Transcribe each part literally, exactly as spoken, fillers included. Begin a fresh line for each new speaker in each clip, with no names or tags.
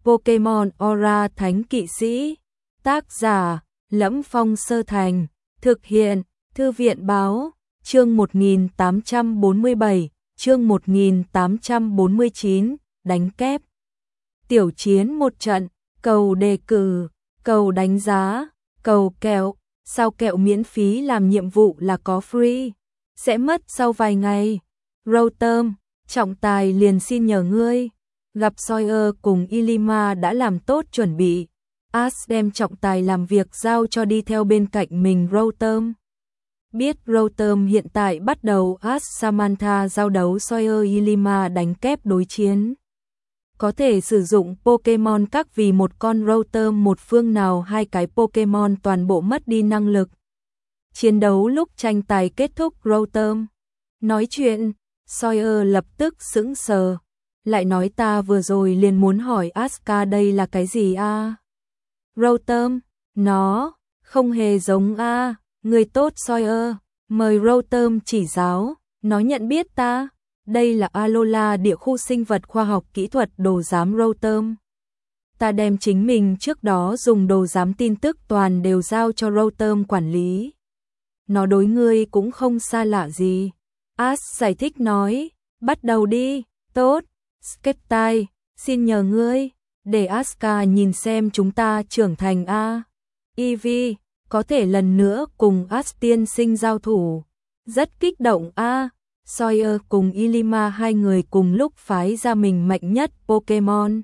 Pokemon Aura Thánh Kỵ Sĩ. Tác giả: Lẫm Phong Sơ Thành. Thực hiện: Thư viện Báo. Chương một nghìn tám trăm bốn mươi bảy, chương một nghìn tám trăm bốn mươi chín, đánh kép. Tiểu chiến một trận, cầu đề cử, cầu đánh giá, cầu kẹo, sao kẹo miễn phí làm nhiệm vụ là có free, sẽ mất sau vài ngày. Rotom, trọng tài liền xin nhờ ngươi. Gặp Sawyer cùng Ilima đã làm tốt chuẩn bị. Ash đem trọng tài làm việc giao cho đi theo bên cạnh mình Rotom. Biết Rotom hiện tại bắt đầu Ash Samantha giao đấu Sawyer Ilima đánh kép đối chiến. Có thể sử dụng Pokemon các vì một con Rotom một phương nào hai cái Pokemon toàn bộ mất đi năng lực. Chiến đấu lúc tranh tài kết thúc Rotom nói chuyện, Sawyer lập tức sững sờ. Lại nói ta vừa rồi liền muốn hỏi Asuka đây là cái gì a? À? Rotom, nó không hề giống a, à. Người tốt Sawyer, mời Rotom chỉ giáo, nó nhận biết ta. Đây là Alola địa khu sinh vật khoa học kỹ thuật đồ giám Rotom. Ta đem chính mình trước đó dùng đồ giám tin tức toàn đều giao cho Rotom quản lý. Nó đối ngươi cũng không xa lạ gì. Ash giải thích nói, bắt đầu đi, tốt. Skeptai, xin nhờ ngươi, để Asuka nhìn xem chúng ta trưởng thành a. Eevee, có thể lần nữa cùng Ash tiên sinh giao thủ. Rất kích động a. Sawyer cùng Ilima hai người cùng lúc phái ra mình mạnh nhất Pokemon.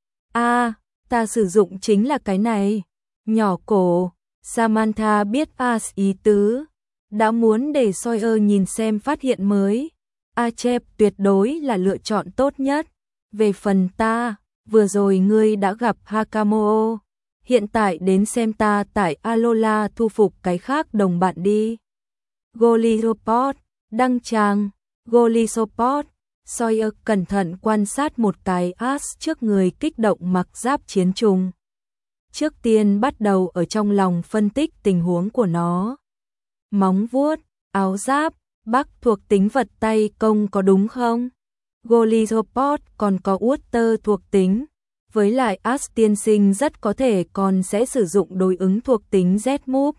A, ta sử dụng chính là cái này. Nhỏ cổ, Samantha biết Ash ý tứ, đã muốn để Sawyer nhìn xem phát hiện mới. Achep tuyệt đối là lựa chọn tốt nhất. Về phần ta, vừa rồi ngươi đã gặp Hakamoto, hiện tại đến xem ta tại Alola thu phục cái khác đồng bạn đi. Golisopod, đăng tràng, Golisopod. Sawyer cẩn thận quan sát một cái Ash trước người kích động mặc giáp chiến trùng. Trước tiên bắt đầu ở trong lòng phân tích tình huống của nó. Móng vuốt, áo giáp, Bắc thuộc tính vật tay công có đúng không? Golisopod còn có Water thuộc tính, với lại Ash tiên sinh rất có thể còn sẽ sử dụng đối ứng thuộc tính Z-Move.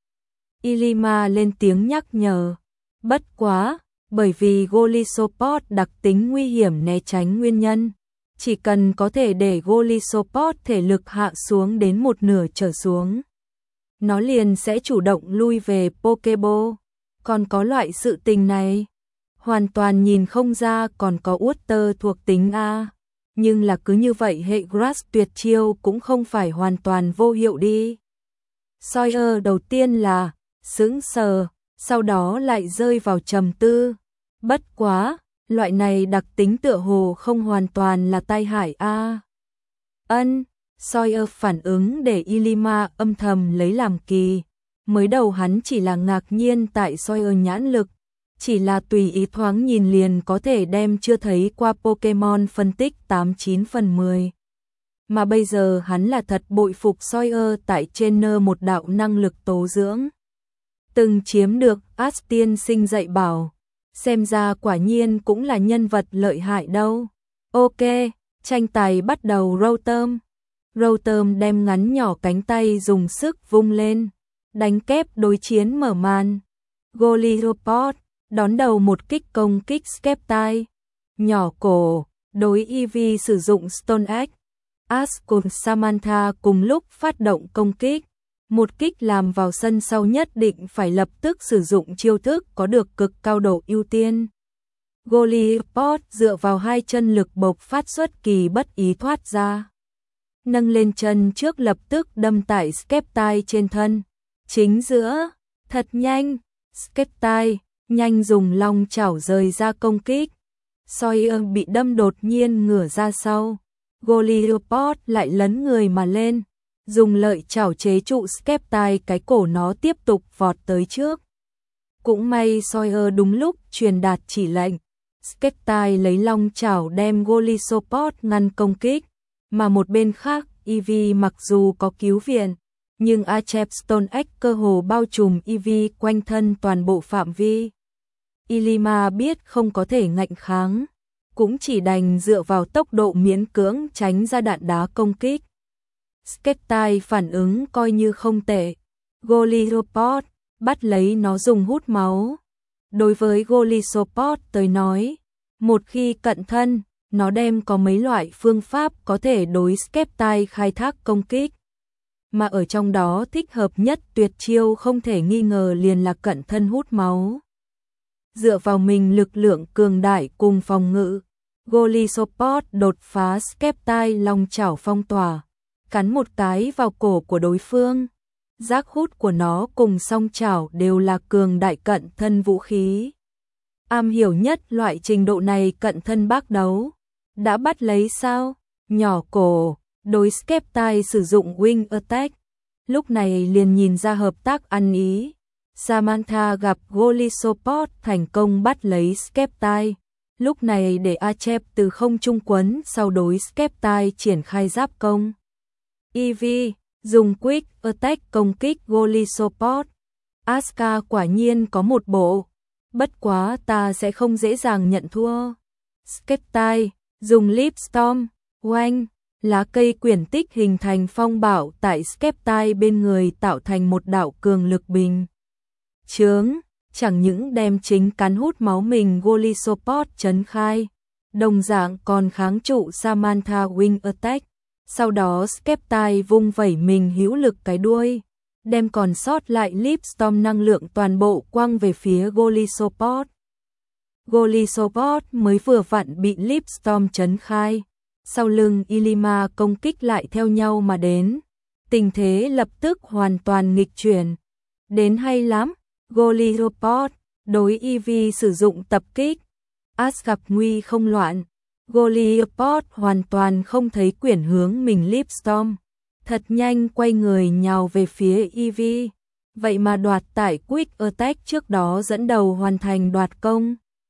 Ilima lên tiếng nhắc nhở, bất quá, bởi vì Golisopod đặc tính nguy hiểm né tránh nguyên nhân, chỉ cần có thể để Golisopod thể lực hạ xuống đến một nửa trở xuống, nó liền sẽ chủ động lui về Pokeball. Còn có loại sự tình này, hoàn toàn nhìn không ra còn có Water thuộc tính A, nhưng là cứ như vậy hệ Grass tuyệt chiêu cũng không phải hoàn toàn vô hiệu đi. Sawyer đầu tiên là sững sờ, sau đó lại rơi vào trầm tư. Bất quá, loại này đặc tính tựa hồ không hoàn toàn là tai hại A. Ân, Sawyer phản ứng để Ilima âm thầm lấy làm kỳ. Mới đầu hắn chỉ là ngạc nhiên tại Sawyer nhãn lực, chỉ là tùy ý thoáng nhìn liền có thể đem chưa thấy qua Pokemon phân tích tám chín phần mười. Mà bây giờ hắn là thật bội phục Sawyer tại trên nơ một đạo năng lực tố dưỡng. Từng chiếm được Ash tiên sinh dạy bảo, xem ra quả nhiên cũng là nhân vật lợi hại đâu. Ok, tranh tài bắt đầu. Rotom. Rotom đem ngắn nhỏ cánh tay dùng sức vung lên. Đánh kép đối chiến mở màn. Golisopod đón đầu một kích công kích Skeptai. Nhỏ cổ, đối Eevee sử dụng Stone Axe. Ash cùng Samantha cùng lúc phát động công kích. Một kích làm vào sân sau nhất định phải lập tức sử dụng chiêu thức có được cực cao độ ưu tiên. Golisopod dựa vào hai chân lực bộc phát xuất kỳ bất ý thoát ra. Nâng lên chân trước lập tức đâm tại Skeptai trên thân. Chính giữa, thật nhanh, Skeptai, nhanh dùng long chảo rời ra công kích. Sawyer bị đâm đột nhiên ngửa ra sau. Golisopod lại lấn người mà lên, dùng lợi chảo chế trụ Skeptai cái cổ nó tiếp tục vọt tới trước. Cũng may Sawyer đúng lúc truyền đạt chỉ lệnh. Skeptai lấy long chảo đem Golisopod ngăn công kích, mà một bên khác Eevee mặc dù có cứu viện, nhưng Achep Stone Axe cơ hồ bao trùm Eevee quanh thân toàn bộ phạm vi. Ilima biết không có thể ngạnh kháng, cũng chỉ đành dựa vào tốc độ miễn cưỡng tránh ra đạn đá công kích. Skeptile phản ứng coi như không tệ. Golisopod bắt lấy nó dùng hút máu. Đối với Golisopod tới nói, một khi cận thân, nó đem có mấy loại phương pháp có thể đối Skeptile khai thác công kích. Mà ở trong đó thích hợp nhất tuyệt chiêu không thể nghi ngờ liền là cận thân hút máu. Dựa vào mình lực lượng cường đại cùng phòng ngự, Golisopod đột phá Skeptile long chảo phong tỏa, cắn một cái vào cổ của đối phương. Giác hút của nó cùng song chảo đều là cường đại cận thân vũ khí. Am hiểu nhất loại trình độ này cận thân bác đấu. Đã bắt lấy sao? Nhỏ cổ, đối Skeptile sử dụng Wing Attack. Lúc này liền nhìn ra hợp tác ăn ý. Samantha gặp Golisopod thành công bắt lấy Skeptile. Lúc này để Achep từ không trung quấn sau đối Skeptile triển khai giáp công. Evie dùng Quick Attack công kích Golisopod. Asuka quả nhiên có một bộ. Bất quá ta sẽ không dễ dàng nhận thua. Skeptile dùng Leap Storm. Oanh, lá cây quyển tích hình thành phong bạo tại Skeptile bên người tạo thành một đạo cường lực bình chướng, chẳng những đem chính cắn hút máu mình Golisopod chấn khai, đồng dạng còn kháng trụ Samantha Wing Attack. Sau đó Skeptile vung vẩy mình hữu lực cái đuôi, đem còn sót lại Leap Storm năng lượng toàn bộ quăng về phía Golisopod. Golisopod mới vừa vặn bị Leap Storm chấn khai, sau lưng Ilima công kích lại theo nhau mà đến, tình thế lập tức hoàn toàn nghịch chuyển. Đến hay lắm, Golisopod đối Evie sử dụng tập kích, As gặp nguy không loạn. Golisopod hoàn toàn không thấy quyển hướng mình Leap Storm, thật nhanh quay người nhào về phía Evie, vậy mà đoạt tại Quick Attack trước đó dẫn đầu hoàn thành đoạt công.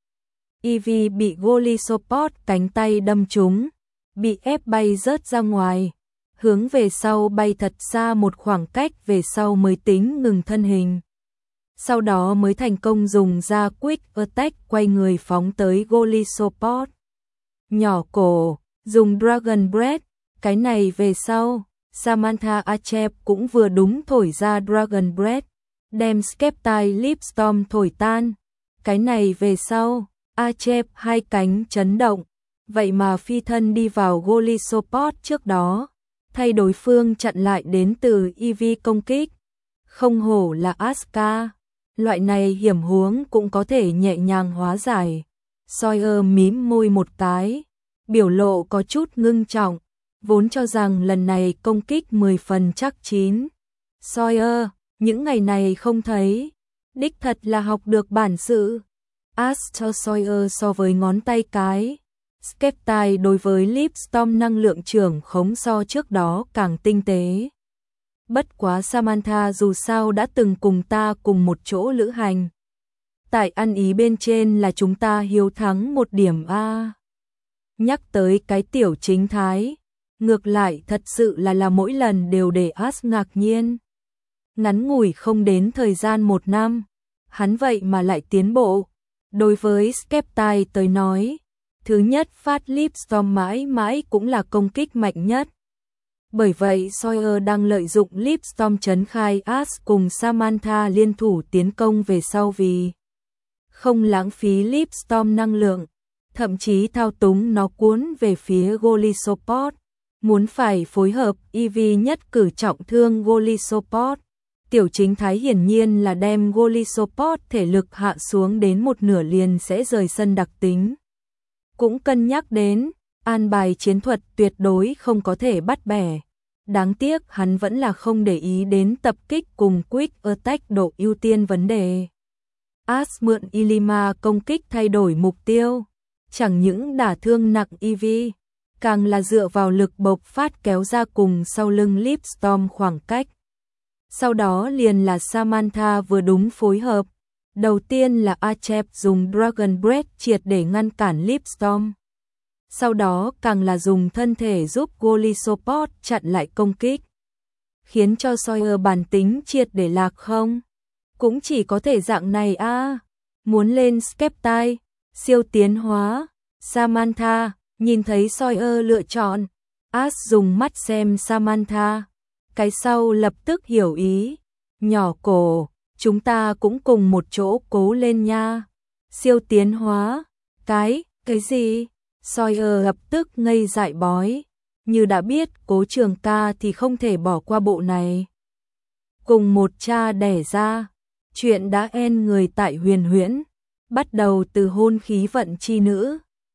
Evie bị Golisopod cánh tay đâm trúng, bị ép bay rớt ra ngoài, hướng về sau bay thật xa một khoảng cách về sau mới tính ngừng thân hình. Sau đó mới thành công dùng ra Quick Attack quay người phóng tới Golisopod. Nhỏ cổ, dùng Dragon Breath, cái này về sau, Samantha Achep cũng vừa đúng thổi ra Dragon Breath, đem Skeptile Leap Storm thổi tan. Cái này về sau, Achep hai cánh chấn động, vậy mà phi thân đi vào Golisopod trước đó, thay đối phương chặn lại đến từ Evie công kích. Không hổ là Asuka, loại này hiểm huống cũng có thể nhẹ nhàng hóa giải. Sawyer mím môi một cái, biểu lộ có chút ngưng trọng, vốn cho rằng lần này công kích mười phần chắc chín. Sawyer, những ngày này không thấy, đích thật là học được bản sự. As cho Sawyer so với ngón tay cái. Skeptile đối với Leap Storm năng lượng trưởng khống so trước đó càng tinh tế. Bất quá Samantha dù sao đã từng cùng ta cùng một chỗ lữ hành. Tại ăn ý bên trên là chúng ta hiếu thắng một điểm a. Nhắc tới cái tiểu chính thái, ngược lại thật sự là là mỗi lần đều để As ngạc nhiên. Ngắn ngủi không đến thời gian một năm, hắn vậy mà lại tiến bộ. Đối với Skeptile tới nói, thứ nhất phát Leap Storm mãi mãi cũng là công kích mạnh nhất. Bởi vậy Sawyer đang lợi dụng Leap Storm chấn khai As cùng Samantha liên thủ tiến công về sau vì không lãng phí Leap Storm năng lượng, thậm chí thao túng nó cuốn về phía Golisopod, muốn phải phối hợp Evie nhất cử trọng thương Golisopod. Tiểu chính thái hiển nhiên là đem Golisopod thể lực hạ xuống đến một nửa liền sẽ rời sân đặc tính. Cũng cân nhắc đến, an bài chiến thuật tuyệt đối không có thể bắt bẻ. Đáng tiếc hắn vẫn là không để ý đến tập kích cùng Quick Attack độ ưu tiên vấn đề. As mượn Ilima công kích thay đổi mục tiêu, chẳng những đả thương nặng Evie, càng là dựa vào lực bộc phát kéo ra cùng sau lưng Leap Storm khoảng cách. Sau đó liền là Samantha vừa đúng phối hợp. Đầu tiên là Achep dùng Dragon Breath triệt để ngăn cản Leap Storm. Sau đó càng là dùng thân thể giúp Golisopod chặn lại công kích. Khiến cho Sawyer bản tính triệt để lạc không. Cũng chỉ có thể dạng này a. Muốn lên Skeptile, siêu tiến hóa, Samantha, nhìn thấy Sawyer lựa chọn, Ash dùng mắt xem Samantha, cái sau lập tức hiểu ý, nhỏ cổ, chúng ta cũng cùng một chỗ cố lên nha. Siêu tiến hóa, cái, cái gì? Sawyer lập tức ngây dại bói, như đã biết Cố Trường Ca thì không thể bỏ qua bộ này. Cùng một cha đẻ ra, chuyện đã en người tại Huyền Huyễn, bắt đầu từ hôn khí vận chi nữ.